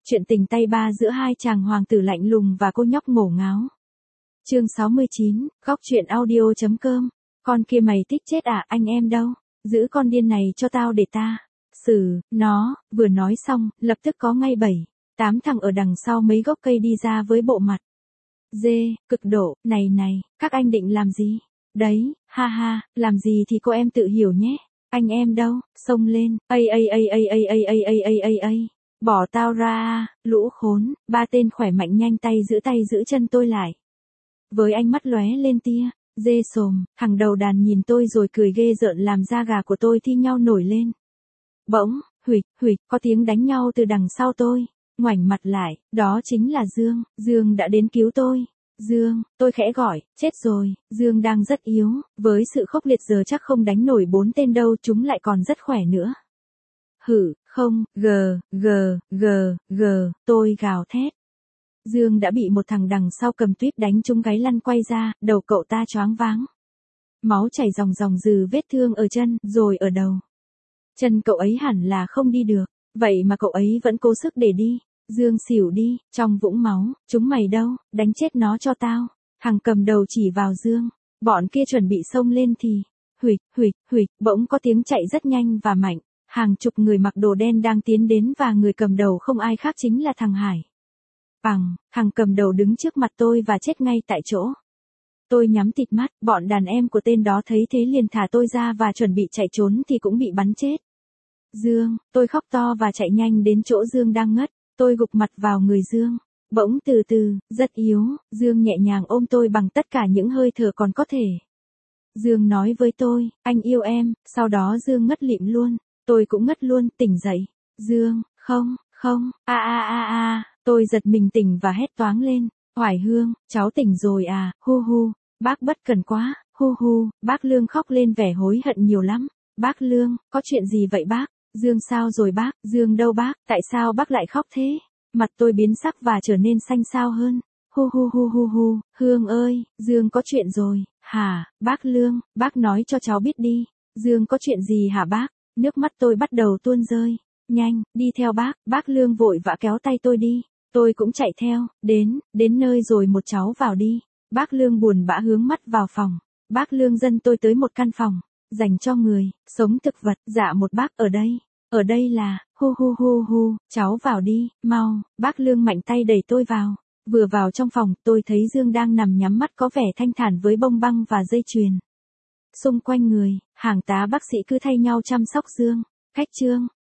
Chuyện tình tay ba giữa hai chàng hoàng tử lạnh lùng và cô nhóc ngổ ngáo. Chương 69, góc truyện audio.com. Con kia mày thích chết à, anh em đâu? Giữ con điên này cho tao để ta xử nó. Vừa nói xong, lập tức có ngay 7-8 thằng ở đằng sau mấy gốc cây đi ra với bộ mặt dê cực độ. Này, các anh định làm gì? Đấy, ha ha, làm gì thì cô em tự hiểu nhé. Anh em đâu? Xông lên. Bỏ tao ra, lũ khốn. Ba tên khỏe mạnh nhanh tay giữ chân tôi lại. Với ánh mắt lóe lên tia dê sồm, thằng đầu đàn nhìn tôi rồi cười ghê rợn làm da gà của tôi thi nhau nổi lên. Bỗng, huỵch, có tiếng đánh nhau từ đằng sau tôi. Ngoảnh mặt lại, đó chính là Dương. Dương đã đến cứu tôi. Dương, tôi khẽ gọi, chết rồi. Dương đang rất yếu, với sự khốc liệt giờ chắc không đánh nổi 4 tên đâu, chúng lại còn rất khỏe nữa. Không, tôi gào thét. Dương đã bị một thằng đằng sau cầm tuyếp đánh trúng gáy lăn quay ra, đầu cậu ta choáng váng. Máu chảy ròng từ vết thương ở chân, rồi ở đầu. Chân cậu ấy hẳn là không đi được, vậy mà cậu ấy vẫn cố sức để đi. Dương xỉu đi, trong vũng máu, chúng mày đâu, đánh chết nó cho tao. Thằng cầm đầu chỉ vào Dương, bọn kia chuẩn bị xông lên thì, huỵch, bỗng có tiếng chạy rất nhanh và mạnh. Hàng chục người mặc đồ đen đang tiến đến và người cầm đầu không ai khác chính là thằng Hải. Thằng cầm đầu đứng trước mặt tôi và chết ngay tại chỗ. Tôi nhắm tịt mắt, bọn đàn em của tên đó thấy thế liền thả tôi ra và chuẩn bị chạy trốn thì cũng bị bắn chết. Dương, tôi khóc to và chạy nhanh đến chỗ Dương đang ngất. Tôi gục mặt vào người Dương. Bỗng từ từ, rất yếu, Dương nhẹ nhàng ôm tôi bằng tất cả những hơi thở còn có thể. Dương nói với tôi, anh yêu em, sau đó Dương ngất lịm luôn. Tôi cũng ngất luôn, tỉnh dậy. Dương, không, tôi giật mình tỉnh và hét toáng lên. Hoài Hương, cháu tỉnh rồi à, hu, bác bất cần quá, hu, bác Lương khóc lên vẻ hối hận nhiều lắm. Bác Lương, có chuyện gì vậy bác? Dương sao rồi bác? Dương đâu bác? Tại sao bác lại khóc thế? Mặt tôi biến sắc và trở nên xanh xao hơn. Hu, Hương ơi, Dương có chuyện rồi. Hả, bác Lương, bác nói cho cháu biết đi. Dương có chuyện gì hả bác? Nước mắt tôi bắt đầu tuôn rơi. Nhanh, đi theo bác Lương vội vã kéo tay tôi đi. Tôi cũng chạy theo, đến nơi rồi một cháu vào đi. Bác Lương buồn bã hướng mắt vào phòng. Bác Lương dẫn tôi tới một căn phòng, dành cho người, sống thực vật. Dạ một bác ở đây là, hu, cháu vào đi, mau. Bác Lương mạnh tay đẩy tôi vào. Vừa vào trong phòng, tôi thấy Dương đang nằm nhắm mắt có vẻ thanh thản với bông băng và dây chuyền xung quanh người. Hàng tá bác sĩ cứ thay nhau chăm sóc Dương. Cách chương